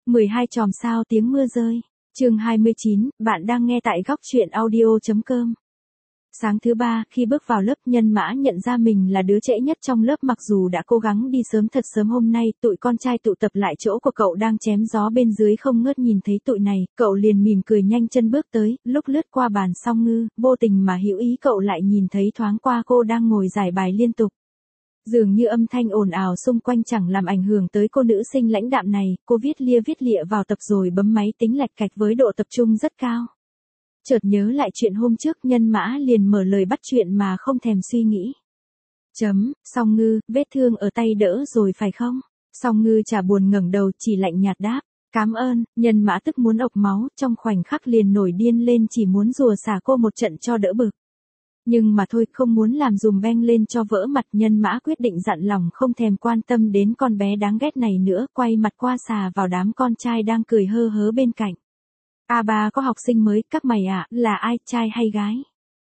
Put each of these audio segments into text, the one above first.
12 chòm sao tiếng mưa rơi. Chương 29, bạn đang nghe tại góc truyện audio.com. Sáng thứ ba, khi bước vào lớp, Nhân Mã nhận ra mình là đứa trễ nhất trong lớp, mặc dù đã cố gắng đi sớm thật sớm. Hôm nay, tụi con trai tụ tập lại chỗ của cậu đang chém gió bên dưới không ngớt. Nhìn thấy tụi này, cậu liền mỉm cười nhanh chân bước tới, lúc lướt qua bàn Song Ngư, vô tình mà hữu ý cậu lại nhìn thấy thoáng qua cô đang ngồi giải bài liên tục. Dường như âm thanh ồn ào xung quanh chẳng làm ảnh hưởng tới cô nữ sinh lãnh đạm này, cô viết lịa vào tập rồi bấm máy tính lạch cạch với độ tập trung rất cao. Chợt nhớ lại chuyện hôm trước, Nhân Mã liền mở lời bắt chuyện mà không thèm suy nghĩ. Song Ngư, vết thương ở tay đỡ rồi phải không? Song Ngư chả buồn ngẩng đầu, chỉ lạnh nhạt đáp. Cám ơn. Nhân Mã tức muốn ộc máu, trong khoảnh khắc liền nổi điên lên, chỉ muốn rùa xả cô một trận cho đỡ bực. Nhưng mà thôi, không muốn làm dùm beng lên cho vỡ mặt. Nhân Mã quyết định dặn lòng không thèm quan tâm đến con bé đáng ghét này nữa, quay mặt qua xà vào đám con trai đang cười hơ hớ bên cạnh. Ba có học sinh mới, các mày à, là ai, trai hay gái?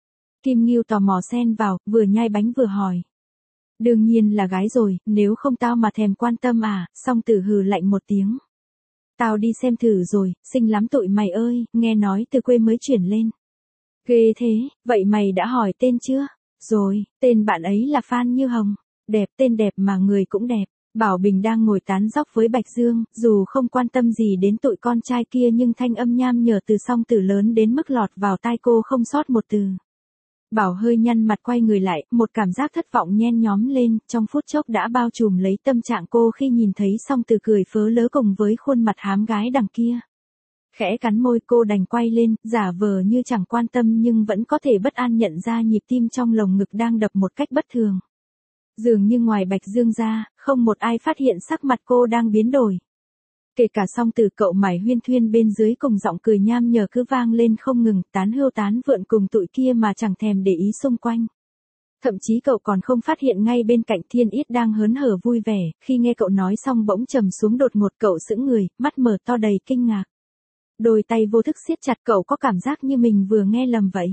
Kim Ngưu tò mò xen vào, vừa nhai bánh vừa hỏi. Đương nhiên là gái rồi, nếu không tao mà thèm quan tâm à? Song Tử hừ lạnh một tiếng. Tao đi xem thử rồi, xinh lắm tụi mày ơi, nghe nói từ quê mới chuyển lên. Ghê thế, vậy mày đã hỏi tên chưa? Rồi, tên bạn ấy là Phan Như Hồng. Đẹp, tên đẹp mà người cũng đẹp. Bảo Bình đang ngồi tán dóc với Bạch Dương, dù không quan tâm gì đến tụi con trai kia nhưng thanh âm nham nhở từ Song Tử lớn đến mức lọt vào tai cô không sót một từ. Bảo hơi nhăn mặt quay người lại, một cảm giác thất vọng nhen nhóm lên, trong phút chốc đã bao trùm lấy tâm trạng cô khi nhìn thấy Song Tử cười phớ lớ cùng với khuôn mặt hám gái đằng kia. Khẽ cắn môi, cô đành quay lên, giả vờ như chẳng quan tâm nhưng vẫn có thể bất an nhận ra nhịp tim trong lồng ngực đang đập một cách bất thường. Dường như ngoài Bạch Dương ra, không một ai phát hiện sắc mặt cô đang biến đổi. Kể cả Song Tử, cậu mải huyên thuyên bên dưới cùng giọng cười nham nhở cứ vang lên không ngừng, tán hươu tán vượn cùng tụi kia mà chẳng thèm để ý xung quanh. Thậm chí cậu còn không phát hiện ngay bên cạnh Thiên Yết đang hớn hở vui vẻ, khi nghe cậu nói xong bỗng trầm xuống đột ngột, cậu sững người, mắt mở to đầy kinh ngạc. Đôi tay vô thức siết chặt, cậu có cảm giác như mình vừa nghe lầm vậy.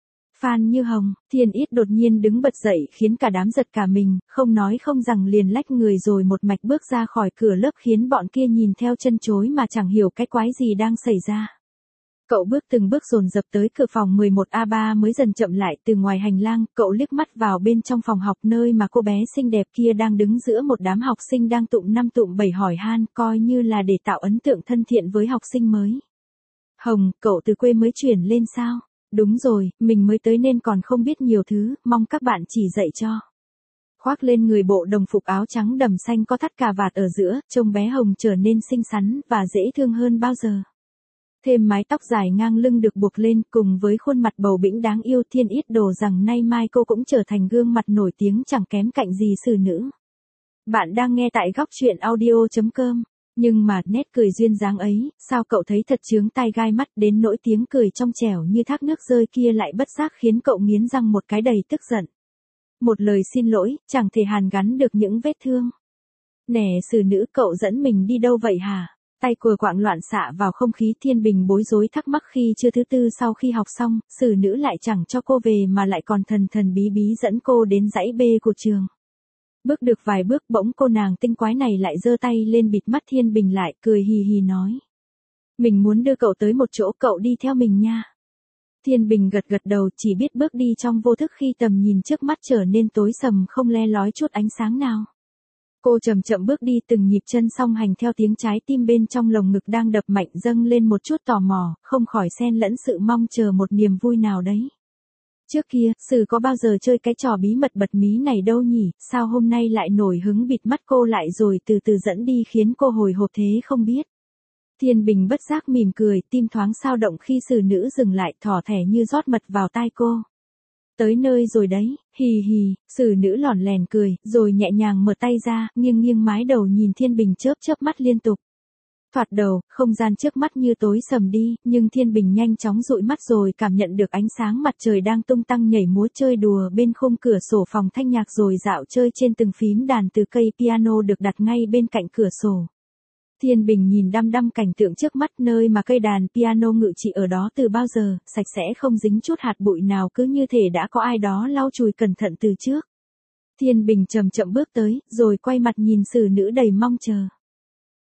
Phan Như Hồng. Thiên Yết đột nhiên đứng bật dậy khiến cả đám giật cả mình, không nói không rằng liền lách người rồi một mạch bước ra khỏi cửa lớp, khiến bọn kia nhìn theo chân chối mà chẳng hiểu cái quái gì đang xảy ra. Cậu bước từng bước dồn dập tới cửa phòng 11A3 mới dần chậm lại. Từ ngoài hành lang, cậu liếc mắt vào bên trong phòng học nơi mà cô bé xinh đẹp kia đang đứng giữa một đám học sinh đang tụm năm tụm bảy hỏi han, coi như là để tạo ấn tượng thân thiện với học sinh mới. Hồng, cậu từ quê mới chuyển lên sao? Đúng rồi, mình mới tới nên còn không biết nhiều thứ, mong các bạn chỉ dạy cho. Khoác lên người bộ đồng phục áo trắng đầm xanh có thắt cà vạt ở giữa, trông bé Hồng trở nên xinh xắn và dễ thương hơn bao giờ. Thêm mái tóc dài ngang lưng được buộc lên cùng với khuôn mặt bầu bĩnh đáng yêu, Thiên Yết đồ rằng nay mai cô cũng trở thành gương mặt nổi tiếng chẳng kém cạnh gì xử nữ. Bạn đang nghe tại góc truyện audio.com. Nhưng mà nét cười duyên dáng ấy, sao cậu thấy thật chướng tai gai mắt, đến nỗi tiếng cười trong trẻo như thác nước rơi kia lại bất giác khiến cậu nghiến răng một cái đầy tức giận. Một lời xin lỗi, chẳng thể hàn gắn được những vết thương. Nè xử nữ, cậu dẫn mình đi đâu vậy hả? Tay cùa quạng loạn xạ vào không khí. Thiên Bình bối rối thắc mắc khi trưa thứ tư sau khi học xong, xử nữ lại chẳng cho cô về mà lại còn thần thần bí bí dẫn cô đến dãy B của trường. Bước được vài bước bỗng cô nàng tinh quái này lại giơ tay lên bịt mắt Thiên Bình lại, cười hì hì nói. Mình muốn đưa cậu tới một chỗ, cậu đi theo mình nha. Thiên Bình gật gật đầu, chỉ biết bước đi trong vô thức khi tầm nhìn trước mắt trở nên tối sầm không le lói chút ánh sáng nào. Cô chậm chậm bước đi, từng nhịp chân song hành theo tiếng trái tim bên trong lồng ngực đang đập mạnh dâng lên một chút tò mò, không khỏi xen lẫn sự mong chờ một niềm vui nào đấy. Trước kia, Sử có bao giờ chơi cái trò bí mật bật mí này đâu nhỉ, sao hôm nay lại nổi hứng bịt mắt cô lại rồi từ từ dẫn đi khiến cô hồi hộp thế không biết. Thiên Bình bất giác mỉm cười, tim thoáng sao động khi xử nữ dừng lại, thỏ thẻ như rót mật vào tai cô. Tới nơi rồi đấy, hì hì, xử nữ lỏn lẻn cười, rồi nhẹ nhàng mở tay ra, nghiêng nghiêng mái đầu nhìn Thiên Bình chớp chớp mắt liên tục. Thoạt đầu, không gian trước mắt như tối sầm đi, nhưng Thiên Bình nhanh chóng dụi mắt rồi cảm nhận được ánh sáng mặt trời đang tung tăng nhảy múa chơi đùa bên khung cửa sổ phòng thanh nhạc rồi dạo chơi trên từng phím đàn từ cây piano được đặt ngay bên cạnh cửa sổ. Thiên Bình nhìn đăm đăm cảnh tượng trước mắt, nơi mà cây đàn piano ngự trị ở đó từ bao giờ, sạch sẽ không dính chút hạt bụi nào, cứ như thể đã có ai đó lau chùi cẩn thận từ trước. Thiên Bình chậm chậm bước tới, rồi quay mặt nhìn xử nữ đầy mong chờ.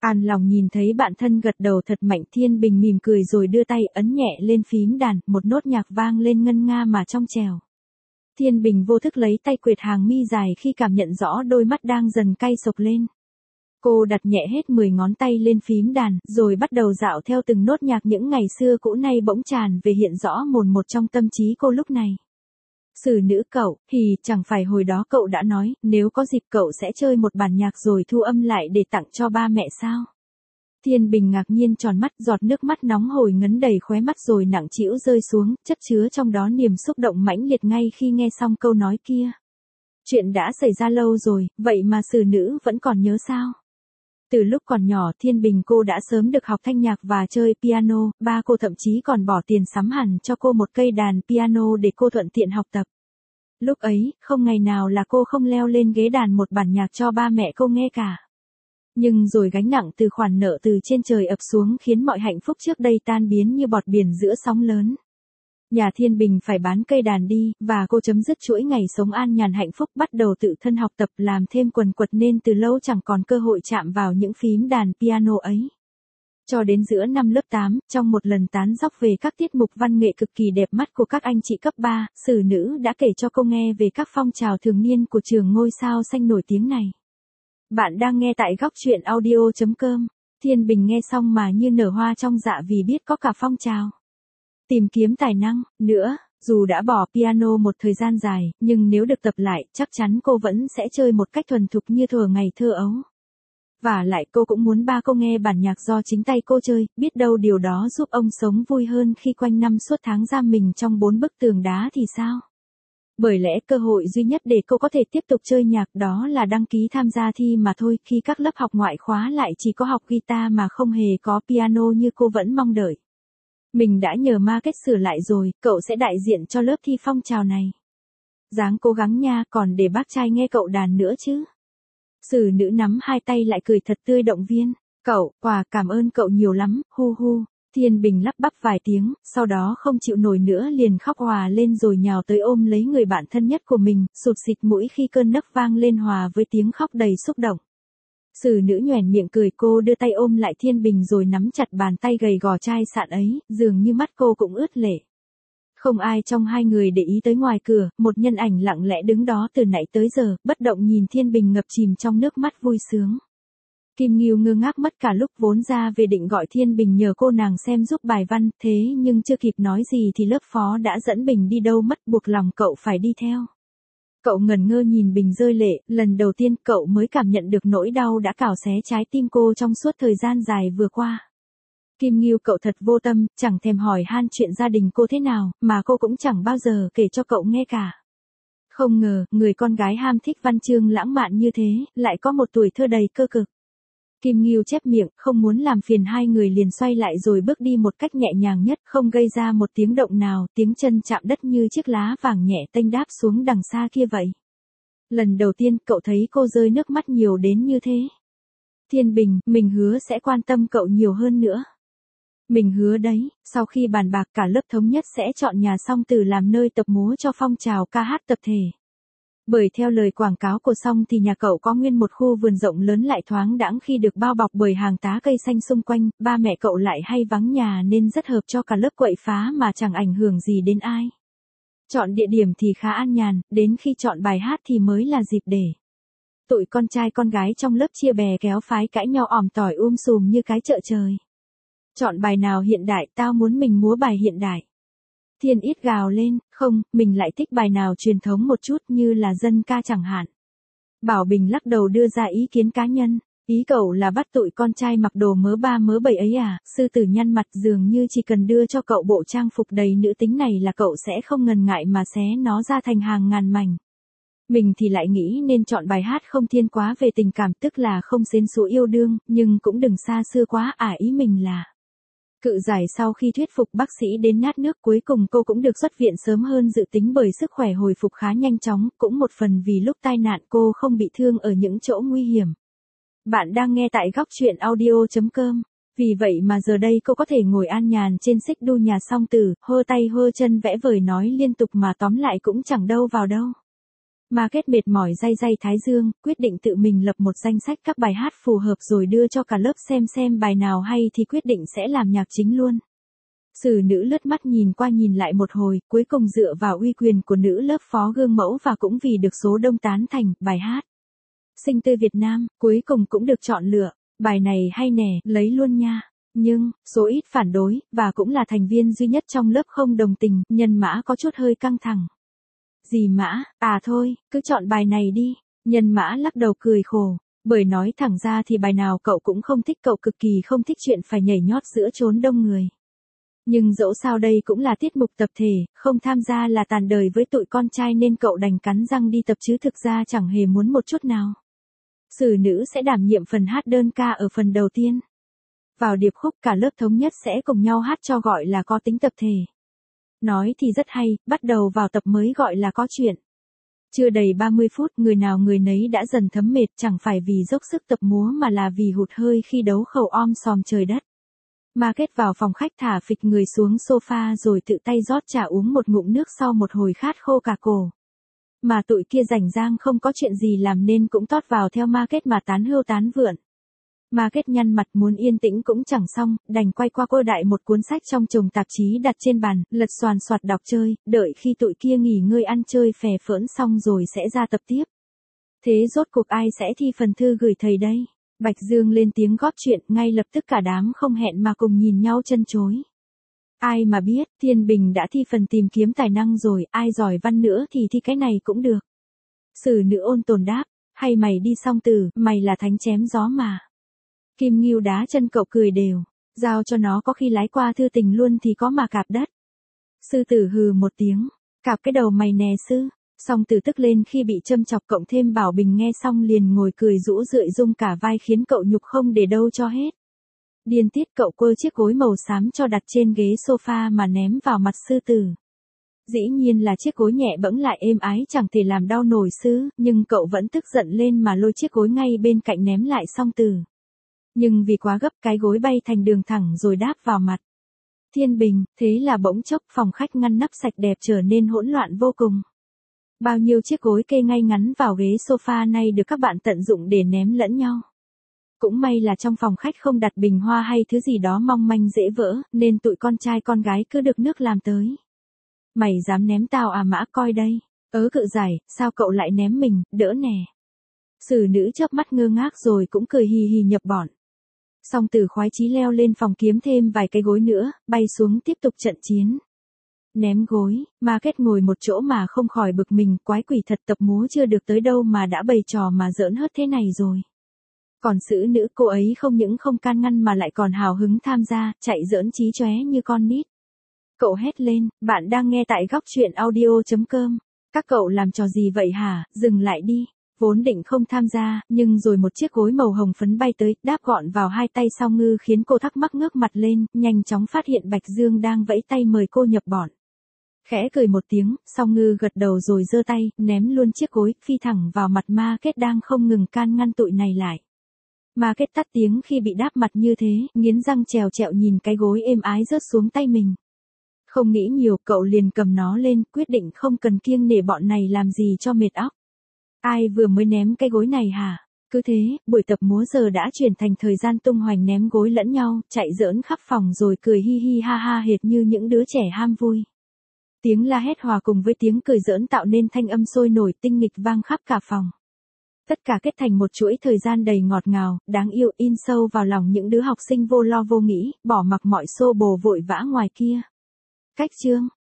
An lòng nhìn thấy bạn thân gật đầu thật mạnh, Thiên Bình mỉm cười rồi đưa tay ấn nhẹ lên phím đàn, một nốt nhạc vang lên ngân nga mà trong trẻo. Thiên Bình vô thức lấy tay quệt hàng mi dài khi cảm nhận rõ đôi mắt đang dần cay sộc lên. Cô đặt nhẹ hết 10 ngón tay lên phím đàn, rồi bắt đầu dạo theo từng nốt nhạc những ngày xưa cũ nay bỗng tràn về hiện rõ mồn một trong tâm trí cô lúc này. Xử nữ cậu, thì chẳng phải hồi đó cậu đã nói, nếu có dịp cậu sẽ chơi một bản nhạc rồi thu âm lại để tặng cho ba mẹ sao? Thiên Bình ngạc nhiên tròn mắt, giọt nước mắt nóng hổi ngấn đầy khóe mắt rồi nặng trĩu rơi xuống, chất chứa trong đó niềm xúc động mãnh liệt ngay khi nghe xong câu nói kia. Chuyện đã xảy ra lâu rồi, vậy mà xử nữ vẫn còn nhớ sao? Từ lúc còn nhỏ Thiên Bình cô đã sớm được học thanh nhạc và chơi piano, ba cô thậm chí còn bỏ tiền sắm hẳn cho cô một cây đàn piano để cô thuận tiện học tập. Lúc ấy, không ngày nào là cô không leo lên ghế đàn một bản nhạc cho ba mẹ cô nghe cả. Nhưng rồi gánh nặng từ khoản nợ từ trên trời ập xuống khiến mọi hạnh phúc trước đây tan biến như bọt biển giữa sóng lớn. Nhà Thiên Bình phải bán cây đàn đi, và cô chấm dứt chuỗi ngày sống an nhàn hạnh phúc, bắt đầu tự thân học tập làm thêm quần quật nên từ lâu chẳng còn cơ hội chạm vào những phím đàn piano ấy. Cho đến giữa năm lớp 8, trong một lần tán dóc về các tiết mục văn nghệ cực kỳ đẹp mắt của các anh chị cấp 3, xử nữ đã kể cho cô nghe về các phong trào thường niên của trường ngôi sao xanh nổi tiếng này. Bạn đang nghe tại góc truyện audio.com. Thiên Bình nghe xong mà như nở hoa trong dạ vì biết có cả phong trào tìm kiếm tài năng nữa. Dù đã bỏ piano một thời gian dài, nhưng nếu được tập lại, chắc chắn cô vẫn sẽ chơi một cách thuần thục như thuở ngày thơ ấu. Và lại cô cũng muốn ba cô nghe bản nhạc do chính tay cô chơi, biết đâu điều đó giúp ông sống vui hơn khi quanh năm suốt tháng giam mình trong 4 bức tường đá thì sao? Bởi lẽ cơ hội duy nhất để cô có thể tiếp tục chơi nhạc đó là đăng ký tham gia thi mà thôi, khi các lớp học ngoại khóa lại chỉ có học guitar mà không hề có piano như cô vẫn mong đợi. Mình đã nhờ market sửa lại rồi, cậu sẽ đại diện cho lớp thi phong trào này. Dáng cố gắng nha, còn để bác trai nghe cậu đàn nữa chứ. Xử nữ nắm hai tay lại cười thật tươi động viên. Cậu, cảm ơn cậu nhiều lắm, hu hu. Thiên Bình lắp bắp vài tiếng, sau đó không chịu nổi nữa liền khóc hòa lên rồi nhào tới ôm lấy người bạn thân nhất của mình, sụt xịt mũi khi cơn nấc vang lên hòa với tiếng khóc đầy xúc động. Xử nữ nhoẻn miệng cười, cô đưa tay ôm lại Thiên Bình rồi nắm chặt bàn tay gầy gò chai sạn ấy, dường như mắt cô cũng ướt lệ. Không ai trong hai người để ý tới ngoài cửa, một nhân ảnh lặng lẽ đứng đó từ nãy tới giờ, bất động nhìn Thiên Bình ngập chìm trong nước mắt vui sướng. Kim Nghiêu ngơ ngác mất cả lúc, vốn ra về định gọi Thiên Bình nhờ cô nàng xem giúp bài văn, thế nhưng chưa kịp nói gì thì lớp phó đã dẫn Bình đi đâu mất, buộc lòng cậu phải đi theo. Cậu ngẩn ngơ nhìn Bình rơi lệ, lần đầu tiên cậu mới cảm nhận được nỗi đau đã cào xé trái tim cô trong suốt thời gian dài vừa qua. Kim Nghiêu cậu thật vô tâm, chẳng thèm hỏi han chuyện gia đình cô thế nào, mà cô cũng chẳng bao giờ kể cho cậu nghe cả. Không ngờ, người con gái ham thích văn chương lãng mạn như thế, lại có một tuổi thơ đầy cơ cực. Kim Nghiêu chép miệng, không muốn làm phiền hai người liền xoay lại rồi bước đi một cách nhẹ nhàng nhất, không gây ra một tiếng động nào, tiếng chân chạm đất như chiếc lá vàng nhẹ tênh đáp xuống đằng xa kia vậy. Lần đầu tiên cậu thấy cô rơi nước mắt nhiều đến như thế. Thiên Bình, mình hứa sẽ quan tâm cậu nhiều hơn nữa. Mình hứa đấy. Sau khi bàn bạc cả lớp thống nhất sẽ chọn nhà Song Tử làm nơi tập múa cho phong trào ca hát tập thể. Bởi theo lời quảng cáo của Song thì nhà cậu có nguyên một khu vườn rộng lớn lại thoáng đãng khi được bao bọc bởi hàng tá cây xanh xung quanh, ba mẹ cậu lại hay vắng nhà nên rất hợp cho cả lớp quậy phá mà chẳng ảnh hưởng gì đến ai. Chọn địa điểm thì khá an nhàn, đến khi chọn bài hát thì mới là dịp để tụi con trai con gái trong lớp chia bè kéo phái cãi nhau òm tỏi sùm như cái chợ trời. Chọn bài nào hiện đại, tao muốn mình múa bài hiện đại. Thiên Ít gào lên, không, mình lại thích bài nào truyền thống một chút như là dân ca chẳng hạn. Bảo Bình lắc đầu đưa ra ý kiến cá nhân. Ý cậu là bắt tụi con trai mặc đồ mớ ba mớ bảy ấy à? Sư tử nhăn mặt, dường như chỉ cần đưa cho cậu bộ trang phục đầy nữ tính này là cậu sẽ không ngần ngại mà xé nó ra thành hàng ngàn mảnh. Mình thì lại nghĩ nên chọn bài hát không thiên quá về tình cảm, tức là không xến xúa yêu đương, nhưng cũng đừng xa xưa quá, ý mình là. Cự giải sau khi thuyết phục bác sĩ đến nát nước, cuối cùng cô cũng được xuất viện sớm hơn dự tính bởi sức khỏe hồi phục khá nhanh chóng, cũng một phần vì lúc tai nạn cô không bị thương ở những chỗ nguy hiểm. Bạn đang nghe tại góc truyện audio.com. Vì vậy mà giờ đây cô có thể ngồi an nhàn trên xích đu nhà Song Tử, hơ tay hơ chân vẽ vời nói liên tục mà tóm lại cũng chẳng đâu vào đâu. Market mệt mỏi day day thái dương, quyết định tự mình lập một danh sách các bài hát phù hợp rồi đưa cho cả lớp xem bài nào hay thì quyết định sẽ làm nhạc chính luôn. Sử nữ lướt mắt nhìn qua nhìn lại một hồi, cuối cùng dựa vào uy quyền của nữ lớp phó gương mẫu và cũng vì được số đông tán thành, bài hát Sinh tươi Việt Nam, cuối cùng cũng được chọn lựa. Bài này hay nè, lấy luôn nha. Nhưng, số ít phản đối, và cũng là thành viên duy nhất trong lớp không đồng tình, Nhân Mã có chút hơi căng thẳng. Gì Mã, à thôi, cứ chọn bài này đi. Nhân Mã lắc đầu cười khổ, bởi nói thẳng ra thì bài nào cậu cũng không thích, cậu cực kỳ không thích chuyện phải nhảy nhót giữa chốn đông người. Nhưng dẫu sao đây cũng là tiết mục tập thể, không tham gia là tàn đời với tụi con trai nên cậu đành cắn răng đi tập chứ thực ra chẳng hề muốn một chút nào. Sử nữ sẽ đảm nhiệm phần hát đơn ca ở phần đầu tiên. Vào điệp khúc cả lớp thống nhất sẽ cùng nhau hát cho gọi là có tính tập thể. Nói thì rất hay, bắt đầu vào tập mới gọi là có chuyện. Chưa đầy 30 phút người nào người nấy đã dần thấm mệt, chẳng phải vì dốc sức tập múa mà là vì hụt hơi khi đấu khẩu om sòm trời đất. Market vào phòng khách thả phịch người xuống sofa rồi tự tay rót trà uống một ngụm nước sau một hồi khát khô cả cổ. Mà tụi kia rảnh rang không có chuyện gì làm nên cũng tót vào theo Market mà tán hươu tán vượn. Market nhăn mặt muốn yên tĩnh cũng chẳng xong, đành quay qua cô đại một cuốn sách trong chồng tạp chí đặt trên bàn, lật xoàn xoạt đọc chơi, đợi khi tụi kia nghỉ ngơi ăn chơi phè phỡn xong rồi sẽ ra tập tiếp. Thế rốt cuộc ai sẽ thi phần thư gửi thầy đây? Bạch Dương lên tiếng góp chuyện, ngay lập tức cả đám không hẹn mà cùng nhìn nhau chân chối. Ai mà biết, Thiên Bình đã thi phần tìm kiếm tài năng rồi, ai giỏi văn nữa thì thi cái này cũng được. Sử nữ ôn tồn đáp, hay mày đi Song Tử, mày là thánh chém gió mà. Kim Ngưu đá chân cậu cười đều, giao cho nó có khi lái qua thư tình luôn thì có mà cạp đất. Sư Tử hừ một tiếng, cạp cái đầu mày nè sư. Song Tử tức lên khi bị châm chọc, cộng thêm Bảo Bình nghe xong liền ngồi cười rũ rượi rung cả vai khiến cậu nhục không để đâu cho hết. Điên tiết cậu quơ chiếc gối màu xám cho đặt trên ghế sofa mà ném vào mặt Sư Tử. Dĩ nhiên là chiếc gối nhẹ bẫng lại êm ái chẳng thể làm đau nổi sư, nhưng cậu vẫn tức giận lên mà lôi chiếc gối ngay bên cạnh ném lại Song Tử. Nhưng vì quá gấp cái gối bay thành đường thẳng rồi đáp vào mặt Thiên Bình, thế là bỗng chốc phòng khách ngăn nắp sạch đẹp trở nên hỗn loạn vô cùng. Bao nhiêu chiếc gối kê ngay ngắn vào ghế sofa này được các bạn tận dụng để ném lẫn nhau. Cũng may là trong phòng khách không đặt bình hoa hay thứ gì đó mong manh dễ vỡ, nên tụi con trai con gái cứ được nước làm tới. Mày dám ném tao à Mã coi đây. Cự giải, sao cậu lại ném mình, đỡ nè. Sử nữ chớp mắt ngơ ngác rồi cũng cười hì hì nhập bọn. Song Tử khoái chí leo lên phòng kiếm thêm vài cái gối nữa, bay xuống tiếp tục trận chiến. Ném gối, Market ngồi một chỗ mà không khỏi bực mình, quái quỷ thật, tập múa chưa được tới đâu mà đã bày trò mà giỡn hớt thế này rồi. Còn Sử nữ, cô ấy không những không can ngăn mà lại còn hào hứng tham gia, chạy giỡn chí chóe như con nít. Cậu hét lên, bạn đang nghe tại góc truyện audio.com. Các cậu làm trò gì vậy hả, dừng lại đi. Vốn định không tham gia, nhưng rồi một chiếc gối màu hồng phấn bay tới, đáp gọn vào hai tay Sao Ngư khiến cô thắc mắc ngước mặt lên, nhanh chóng phát hiện Bạch Dương đang vẫy tay mời cô nhập bọn. Khẽ cười một tiếng, Sao Ngư gật đầu rồi giơ tay, ném luôn chiếc gối, phi thẳng vào mặt Market đang không ngừng can ngăn tụi này lại. Market tắt tiếng khi bị đáp mặt như thế, nghiến răng trèo trẹo nhìn cái gối êm ái rớt xuống tay mình. Không nghĩ nhiều, cậu liền cầm nó lên, quyết định không cần kiêng nể bọn này làm gì cho mệt óc. Ai vừa mới ném cái gối này hả? Cứ thế, buổi tập múa giờ đã chuyển thành thời gian tung hoành ném gối lẫn nhau, chạy giỡn khắp phòng rồi cười hi hi ha ha hệt như những đứa trẻ ham vui. Tiếng la hét hòa cùng với tiếng cười giỡn tạo nên thanh âm sôi nổi tinh nghịch vang khắp cả phòng. Tất cả kết thành một chuỗi thời gian đầy ngọt ngào, đáng yêu in sâu vào lòng những đứa học sinh vô lo vô nghĩ, bỏ mặc mọi xô bồ vội vã ngoài kia. Cách chương